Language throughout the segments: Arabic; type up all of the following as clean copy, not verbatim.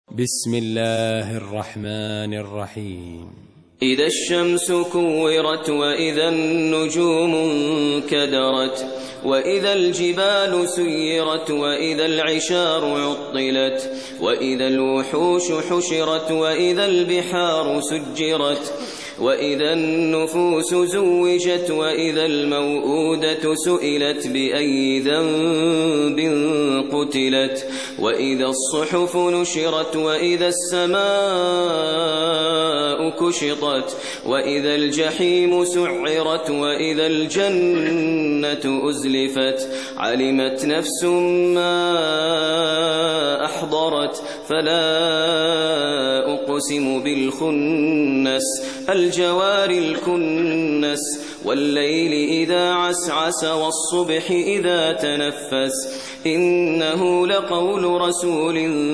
بسم الله الرحمن الرحيم. إذا الشمس كورت وإذا النجوم انكدرت وإذا الجبال سيرت وإذا العشار عطلت وإذا الوحوش حشرت وإذا البحار سجرت وإذا النفوس زوجت وإذا الموءودة سئلت بأي ذنب قتلت وإذا الصحف نشرت وإذا السماء كشطت وإذا الجحيم سعرت وإذا الجنة أزلفت علمت نفس ما أحضرت فلا أقسم بالخنس الجوار الكنس والليل إذا عسعس والصبح إذا تنفس إنه لقول رسول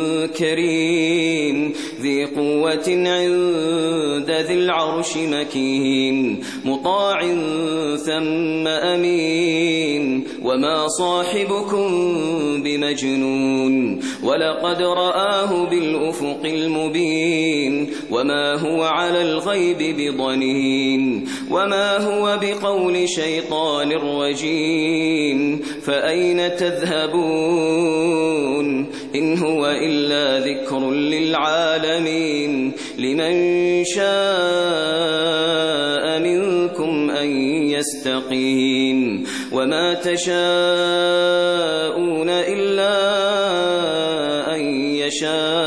كريم ذي قوة عند ذي العرش مكين مطاع ثم أمين وما صاحبكم بمجنون ولقد رآه بالأفق المبين وما هو على الغيب بضنين وما هو بقول شيطان رجيم فأين تذهبون إن هو إلا ذكر للعالمين لمن شاء منكم أن يستقيم وما تشاءون إلا أن يشاء